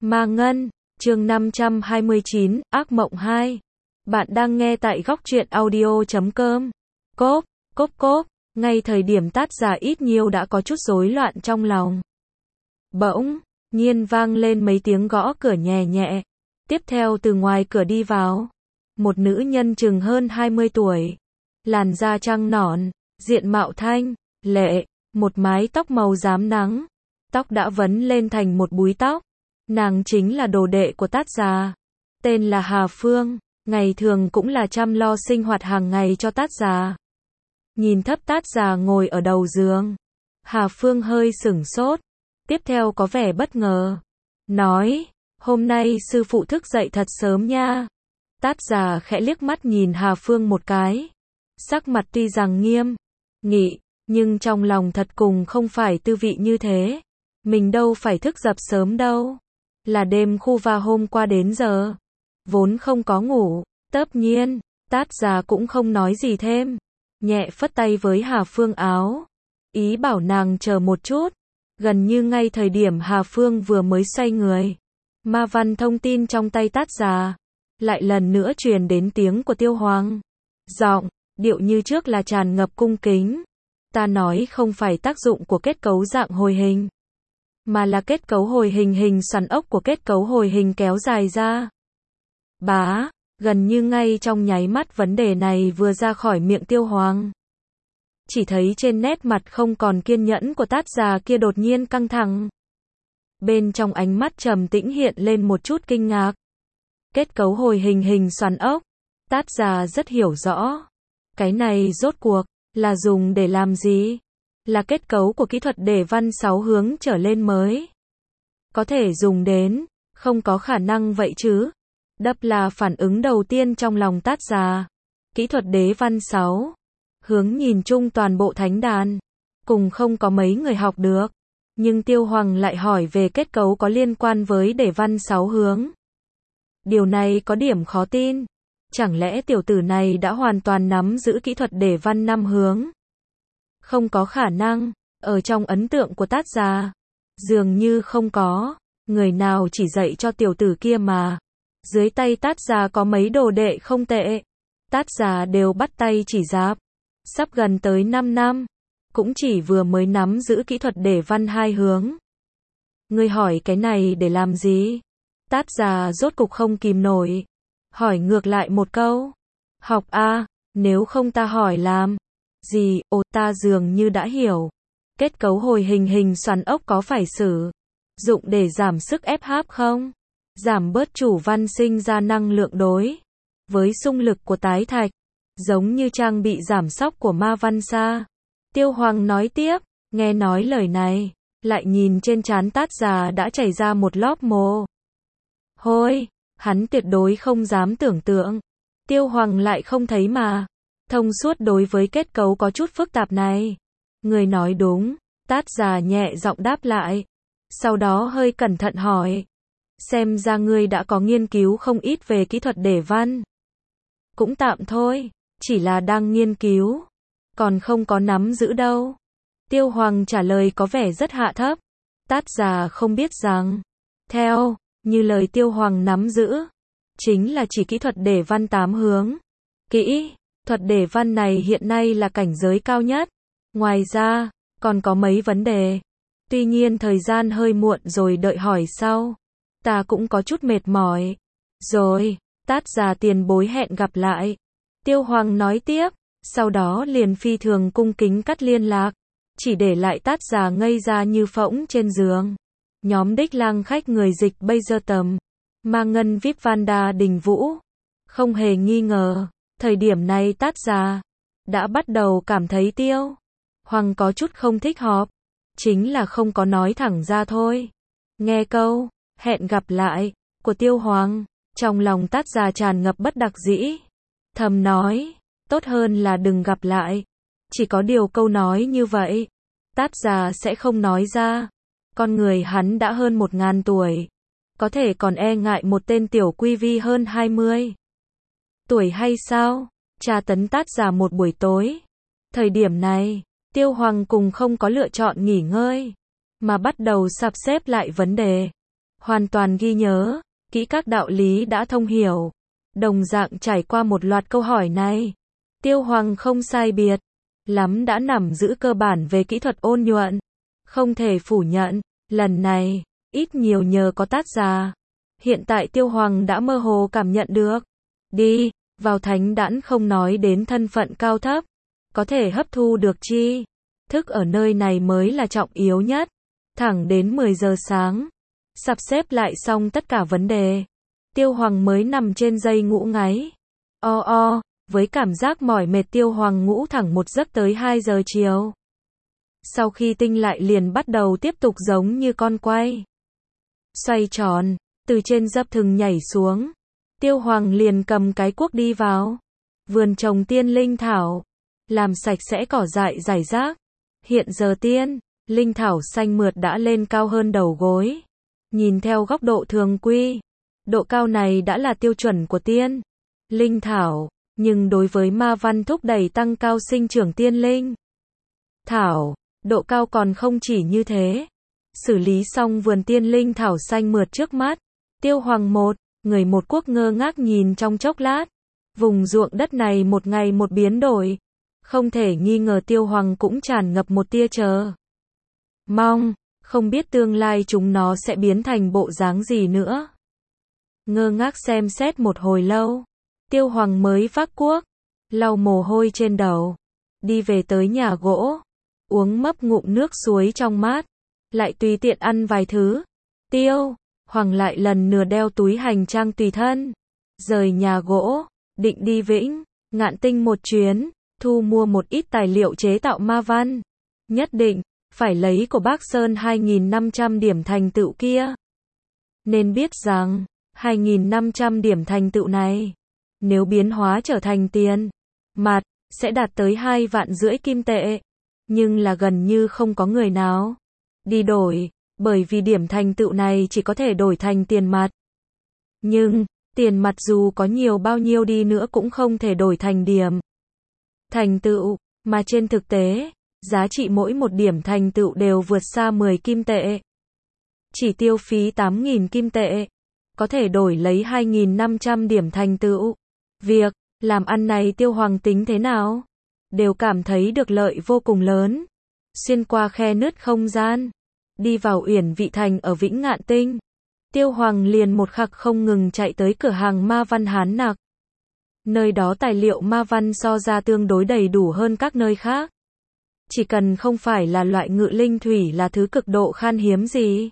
Ma Ngân, chương 529, Ác Mộng 2. Bạn đang nghe tại góc truyện audio.com. Cốp, cốp cốp, ngay thời điểm Tát Già ít nhiều đã có chút rối loạn trong lòng. Bỗng nhiên vang lên mấy tiếng gõ cửa nhẹ nhẹ. Tiếp theo từ ngoài cửa đi vào một nữ nhân chừng hơn 20 tuổi, làn da trắng nõn, diện mạo thanh lệ, một mái tóc màu rám nắng, tóc đã vấn lên thành một búi tóc. Nàng chính là đồ đệ của Tát Già, tên là Hà Phương, ngày thường cũng là chăm lo sinh hoạt hàng ngày cho Tát Già. Nhìn thấp Tát Già ngồi ở đầu giường, Hà Phương hơi sửng sốt, tiếp theo có vẻ bất ngờ, nói, hôm nay sư phụ thức dậy thật sớm nha. Tát Già khẽ liếc mắt nhìn Hà Phương một cái, sắc mặt tuy rằng nghiêm nghị, nhưng trong lòng thật cùng không phải tư vị như thế. Mình đâu phải thức dậy sớm đâu, là đêm khu va hôm qua đến giờ, vốn không có ngủ. Tất nhiên, Tát Già cũng không nói gì thêm, nhẹ phất tay với Hà Phương áo, ý bảo nàng chờ một chút. Gần như ngay thời điểm Hà Phương vừa mới xoay người, ma văn thông tin trong tay Tát Già lại lần nữa truyền đến tiếng của Tiêu Hoàng. Giọng, điệu như trước là tràn ngập cung kính. Ta nói không phải tác dụng của kết cấu dạng hồi hình, mà là kết cấu hồi hình hình xoắn ốc của kết cấu hồi hình kéo dài ra. Bá, gần như ngay trong nháy mắt vấn đề này vừa ra khỏi miệng Tiêu Hoàng, chỉ thấy trên nét mặt không còn kiên nhẫn của Tát Già kia đột nhiên căng thẳng. Bên trong ánh mắt trầm tĩnh hiện lên một chút kinh ngạc. Kết cấu hồi hình hình xoắn ốc, Tát Già rất hiểu rõ. Cái này rốt cuộc là dùng để làm gì? Là kết cấu của kỹ thuật để văn 6 hướng trở lên mới có thể dùng đến, không có khả năng vậy chứ? Đập là phản ứng đầu tiên trong lòng Tát Già. Kỹ thuật đế văn 6 hướng nhìn chung toàn bộ thánh đàn, cùng không có mấy người học được. Nhưng Tiêu Hoàng lại hỏi về kết cấu có liên quan với đề văn 6 hướng. Điều này có điểm khó tin. Chẳng lẽ tiểu tử này đã hoàn toàn nắm giữ kỹ thuật đề văn 5 hướng? Không có khả năng, ở trong ấn tượng của Tát Già, dường như không có người nào chỉ dạy cho tiểu tử kia mà. Dưới tay Tát Già có mấy đồ đệ không tệ, Tát Già đều bắt tay chỉ giáp, sắp gần tới 5 năm, cũng chỉ vừa mới nắm giữ kỹ thuật đề văn 2 hướng. Ngươi hỏi cái này để làm gì? Tát Già rốt cục không kìm nổi, hỏi ngược lại một câu. Học a, nếu không ta hỏi làm gì? Ồ, ta dường như đã hiểu. Kết cấu hồi hình hình xoắn ốc có phải sử dụng để giảm sức ép áp không? Giảm bớt chủ văn sinh ra năng lượng đối với xung lực của tái thạch, giống như trang bị giảm sóc của ma văn sa. Tiêu Hoàng nói tiếp, nghe nói lời này, lại nhìn trên trán Tát Già đã chảy ra một lóp mồ hôi, hắn tuyệt đối không dám tưởng tượng. Tiêu Hoàng lại không thấy mà thông suốt đối với kết cấu có chút phức tạp này. Người nói đúng, Tát Già nhẹ giọng đáp lại, sau đó hơi cẩn thận hỏi, xem ra ngươi đã có nghiên cứu không ít về kỹ thuật đề văn. Cũng tạm thôi, chỉ là đang nghiên cứu, còn không có nắm giữ đâu. Tiêu Hoàng trả lời có vẻ rất hạ thấp. Tát Già không biết rằng, theo như lời Tiêu Hoàng nắm giữ, chính là chỉ kỹ thuật đề văn 8 hướng. Kỹ thuật đề văn này hiện nay là cảnh giới cao nhất. Ngoài ra, còn có mấy vấn đề. Tuy nhiên thời gian hơi muộn rồi, đợi hỏi sau. Ta cũng có chút mệt mỏi. Rồi, Tát Già tiền bối hẹn gặp lại. Tiêu Hoàng nói tiếp, sau đó liền phi thường cung kính cắt liên lạc, chỉ để lại Tát Già ngây ra như phỗng trên giường. Nhóm đích lang khách người dịch bây giờ tầm Ma Ngân VIP Vanda Đình Vũ. Không hề nghi ngờ, thời điểm này Tát Già đã bắt đầu cảm thấy Tiêu Hoàng có chút không thích hợp, chính là không có nói thẳng ra thôi. Nghe câu hẹn gặp lại của Tiêu Hoàng, trong lòng Tát Già tràn ngập bất đắc dĩ, thầm nói, tốt hơn là đừng gặp lại. Chỉ có điều câu nói như vậy, Tát Già sẽ không nói ra. Con người hắn đã hơn 1000 tuổi, có thể còn e ngại một tên tiểu quy vi hơn 20 tuổi hay sao? Tra tấn Tát Già một buổi tối. Thời điểm này, Tiêu Hoàng cùng không có lựa chọn nghỉ ngơi, mà bắt đầu sắp xếp lại vấn đề. hoàn toàn ghi nhớ kỹ các đạo lý đã thông hiểu. Đồng dạng trải qua một loạt câu hỏi này, Tiêu Hoàng không sai biệt lắm đã nắm giữ cơ bản về kỹ thuật ôn nhuận. Không thể phủ nhận, lần này, ít nhiều nhờ có tác giả. Hiện tại Tiêu Hoàng đã mơ hồ cảm nhận được. Đi vào thánh đãn không nói đến thân phận cao thấp, có thể hấp thu được tri thức ở nơi này mới là trọng yếu nhất. Thẳng đến 10 giờ sáng, sắp xếp lại xong tất cả vấn đề, Tiêu Hoàng mới nằm trên giây ngủ ngáy. Với cảm giác mỏi mệt Tiêu Hoàng ngủ thẳng một giấc tới 2 giờ chiều. Sau khi tinh lại liền bắt đầu tiếp tục giống như con quay xoay tròn, từ trên dấp thừng nhảy xuống. Tiêu Hoàng liền cầm cái cuốc đi vào vườn trồng tiên linh thảo, làm sạch sẽ cỏ dại rải rác. Hiện giờ tiên linh thảo xanh mượt đã lên cao hơn đầu gối. Nhìn theo góc độ thường quy, độ cao này đã là tiêu chuẩn của tiên linh thảo, nhưng đối với ma văn thúc đẩy tăng cao sinh trưởng tiên linh thảo, độ cao còn không chỉ như thế. Xử lý xong vườn tiên linh thảo xanh mượt trước mắt, Tiêu Hoàng người một cuốc ngơ ngác nhìn trong chốc lát. Vùng ruộng đất này một ngày một biến đổi, không thể nghi ngờ Tiêu Hoàng cũng tràn ngập một tia chờ mong, không biết tương lai chúng nó sẽ biến thành bộ dáng gì nữa. Ngơ ngác xem xét một hồi lâu, Tiêu Hoàng mới vác cuốc, lau mồ hôi trên đầu, đi về tới nhà gỗ, uống mấp ngụm nước suối trong mát, lại tùy tiện ăn vài thứ. Tiêu Hoàng lại lần nữa đeo túi hành trang tùy thân, rời nhà gỗ, định đi Vĩnh Ngạn Tinh một chuyến, thu mua một ít tài liệu chế tạo ma văn. Nhất định phải lấy của Bác Sơn 2.500 điểm thành tựu kia. Nên biết rằng 2.500 điểm thành tựu này, nếu biến hóa trở thành tiền mặt, sẽ đạt tới 2,5 vạn kim tệ. Nhưng là gần như không có người nào đi đổi, bởi vì điểm thành tựu này chỉ có thể đổi thành tiền mặt. Nhưng, tiền mặt dù có nhiều bao nhiêu đi nữa cũng không thể đổi thành điểm thành tựu, mà trên thực tế, giá trị mỗi một điểm thành tựu đều vượt xa 10 kim tệ. Chỉ tiêu phí 8.000 kim tệ, có thể đổi lấy 2.500 điểm thành tựu. Việc làm ăn này Tiêu Hoàng tính thế nào? Đều cảm thấy được lợi vô cùng lớn. Xuyên qua khe nứt không gian, đi vào Uyển Vị Thành ở Vĩnh Ngạn Tinh, Tiêu Hoàng liền một khắc không ngừng chạy tới cửa hàng ma văn Hán Nặc. Nơi đó tài liệu ma văn so ra tương đối đầy đủ hơn các nơi khác. Chỉ cần không phải là loại ngự linh thủy là thứ cực độ khan hiếm gì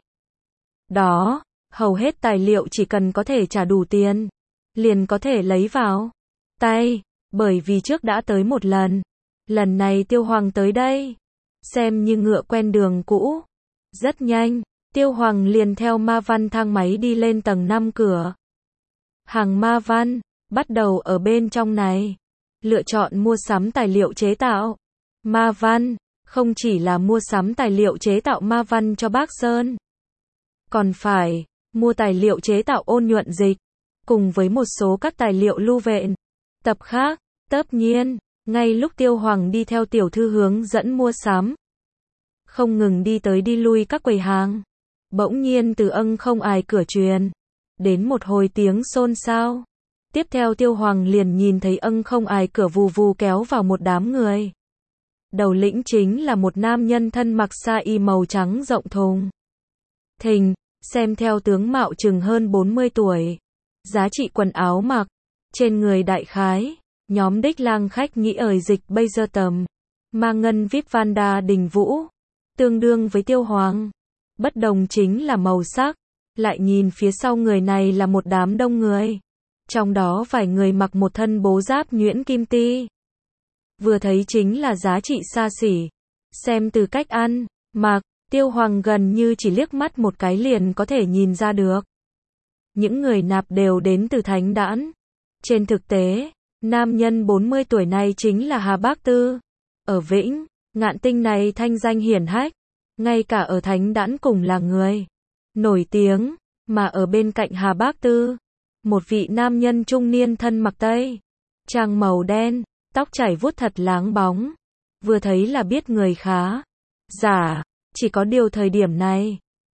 đó, hầu hết tài liệu chỉ cần có thể trả đủ tiền, liền có thể lấy vào tay, bởi vì trước đã tới một lần. Lần này Tiêu Hoàng tới đây, xem như ngựa quen đường cũ. Rất nhanh, Tiêu Hoàng liền theo ma văn thang máy đi lên tầng 5 cửa hàng ma văn, bắt đầu ở bên trong này, lựa chọn mua sắm tài liệu chế tạo ma văn, không chỉ là mua sắm tài liệu chế tạo ma văn cho Bác Sơn, còn phải mua tài liệu chế tạo ôn nhuận dịch, cùng với một số các tài liệu lưu vện tập khác. Tất nhiên, ngay lúc Tiêu Hoàng đi theo tiểu thư hướng dẫn mua sắm, không ngừng đi tới đi lui các quầy hàng, bỗng nhiên từ không ai cửa truyền đến một hồi tiếng xôn xao. Tiếp theo Tiêu Hoàng liền nhìn thấy không ai cửa vù vù kéo vào một đám người. Đầu lĩnh chính là một nam nhân thân mặc sa y màu trắng rộng thùng thình, xem theo tướng mạo chừng hơn 40 tuổi. Giá trị quần áo mặc trên người đại khái, nhóm đích lang khách nghĩ dịch bây giờ tầm ma ngân vip Vanda Đình Vũ, tương đương với Tiêu Hoàng. Bất đồng chính là màu sắc, lại nhìn phía sau người này là một đám đông người. Trong đó vài người mặc một thân bố giáp nhuyễn kim ti. Vừa thấy chính là giá trị xa xỉ. Xem từ cách ăn, mặc, Tiêu Hoàng gần như chỉ liếc mắt một cái liền có thể nhìn ra được. Những người nạp đều đến từ Thánh Đãn. Trên thực tế, nam nhân 40 tuổi này chính là Hà Bác Tư. Ở Vĩnh Ngạn Tinh này thanh danh hiển hách, ngay cả ở Thánh Đãn cùng là người nổi tiếng, mà ở bên cạnh Hà Bác Tư, một vị nam nhân trung niên thân mặc tây trang màu đen, tóc chảy vuốt thật láng bóng, vừa thấy là biết người khá giả. Chỉ có điều thời điểm này,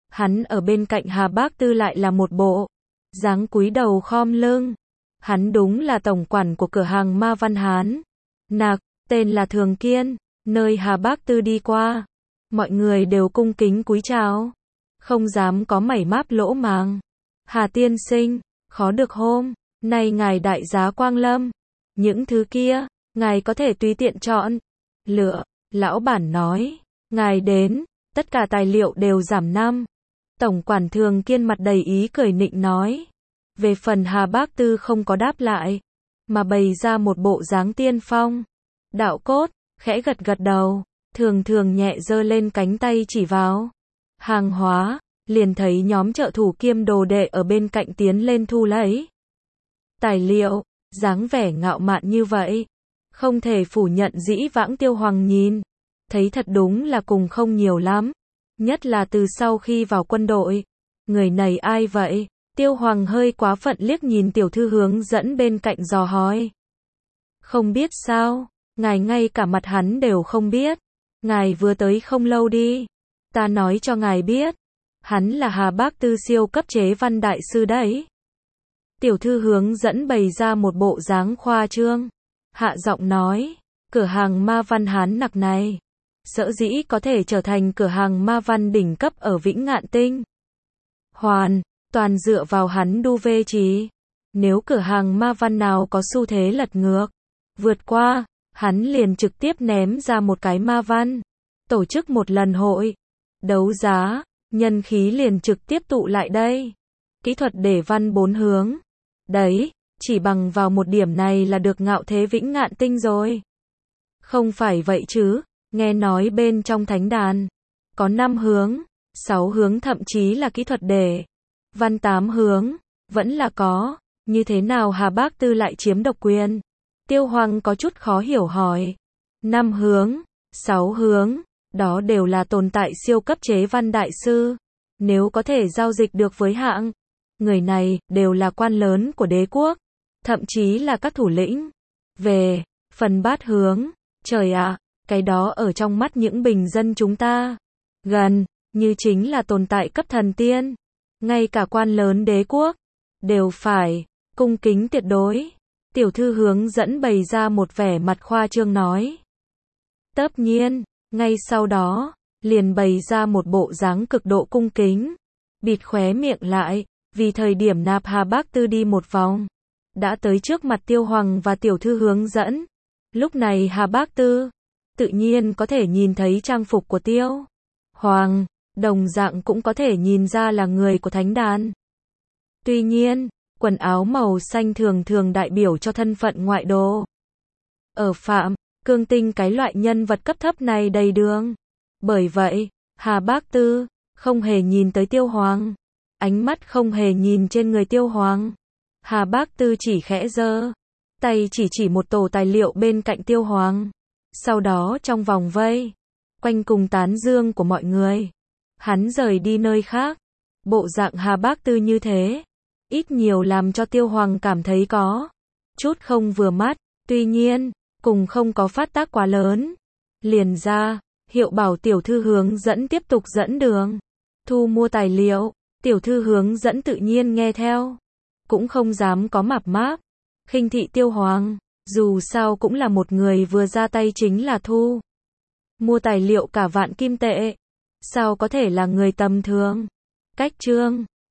Hắn ở bên cạnh Hà Bác Tư lại là một bộ dáng cúi đầu khom lưng. Hắn đúng là tổng quản của cửa hàng Ma Văn Hán. Nạc, tên là Thường Kiên, nơi Hà Bác Tư đi qua. Mọi người đều cung kính cúi chào, không dám có mảy máp lỗ màng. Hà tiên sinh, khó được hôm nay ngài đại giá quang lâm. Những thứ kia, ngài có thể tùy tiện chọn lựa. Lão bản nói, ngài đến, tất cả tài liệu đều giảm 5. Tổng quản Thường Kiên mặt đầy ý cười nịnh nói. Về phần Hà Bác Tư không có đáp lại, mà bày ra một bộ dáng tiên phong. Đạo cốt, khẽ gật gật đầu, thường nhẹ giơ lên cánh tay chỉ vào hàng hóa, liền thấy nhóm trợ thủ kiêm đồ đệ ở bên cạnh tiến lên thu lấy tài liệu, dáng vẻ ngạo mạn như vậy. Không thể phủ nhận dĩ vãng Tiêu Hoàng nhìn thấy thật đúng là cùng không nhiều lắm. Nhất là từ sau khi vào quân đội. Người này ai vậy? Tiêu Hoàng hơi quá phận liếc nhìn tiểu thư hướng dẫn bên cạnh dò hỏi. Không biết sao? Ngài ngay cả mặt hắn đều không biết. Ngài vừa tới không lâu đi. Ta nói cho ngài biết. Hắn là Hà Bác Tư siêu cấp chế văn đại sư đấy. Tiểu thư hướng dẫn bày ra một bộ dáng khoa trương. Hạ giọng nói. Cửa hàng Ma Văn Hán Nặc này sở dĩ có thể trở thành cửa hàng ma văn đỉnh cấp ở Vĩnh Ngạn Tinh. Hoàn toàn dựa vào hắn đu vê trí. Nếu cửa hàng ma văn nào có xu thế lật ngược, vượt qua, hắn liền trực tiếp ném ra một cái ma văn. Tổ chức một lần hội đấu giá, nhân khí liền trực tiếp tụ lại đây. Kỹ thuật để văn 4 hướng. Đấy, chỉ bằng vào một điểm này là được ngạo thế Vĩnh Ngạn Tinh rồi. Không phải vậy chứ, nghe nói bên trong thánh đàn có 5 hướng, 6 hướng thậm chí là kỹ thuật để văn 8 hướng, vẫn là có. Như thế nào Hà Bác Tư lại chiếm độc quyền? Tiêu Hoàng có chút khó hiểu hỏi. 5 hướng, 6 hướng, đó đều là tồn tại siêu cấp chế văn đại sư. Nếu có thể giao dịch được với hạng người này, đều là quan lớn của đế quốc, thậm chí là các thủ lĩnh. Về phần bát hướng, trời ạ, cái đó ở trong mắt những bình dân chúng ta, gần như chính là tồn tại cấp thần tiên. Ngay cả quan lớn đế quốc đều phải cung kính tuyệt đối. Tiểu thư hướng dẫn bày ra một vẻ mặt khoa trương nói. Tất nhiên, ngay sau đó, liền bày ra một bộ dáng cực độ cung kính, bịt khóe miệng lại, vì thời điểm nạp Hà Bác Tư đi một vòng, đã tới trước mặt Tiêu Hoàng và tiểu thư hướng dẫn. Lúc này Hà Bác Tư tự nhiên có thể nhìn thấy trang phục của Tiêu Hoàng, đồng dạng cũng có thể nhìn ra là người của thánh đàn. Tuy nhiên, quần áo màu xanh thường đại biểu cho thân phận ngoại đồ. Ở Phạm Cương Tinh cái loại nhân vật cấp thấp này đầy đường. Bởi vậy, Hà Bác Tư không hề nhìn tới Tiêu Hoàng, ánh mắt không hề nhìn trên người Tiêu Hoàng. Hà Bác Tư chỉ khẽ giơ tay chỉ một tổ tài liệu bên cạnh Tiêu Hoàng. Sau đó trong vòng vây quanh cùng tán dương của mọi người, hắn rời đi nơi khác. Bộ dạng Hà Bác Tư như thế, ít nhiều làm cho Tiêu Hoàng cảm thấy có chút không vừa mắt. Tuy nhiên, cùng không có phát tác quá lớn. Liền ra hiệu bảo tiểu thư hướng dẫn tiếp tục dẫn đường, thu mua tài liệu. Tiểu thư hướng dẫn tự nhiên nghe theo, cũng không dám có mập máp khinh thị Tiêu Hoàng. Dù sao cũng là một người vừa ra tay chính là thu mua tài liệu cả vạn kim tệ, sao có thể là người tầm thường. Cách chương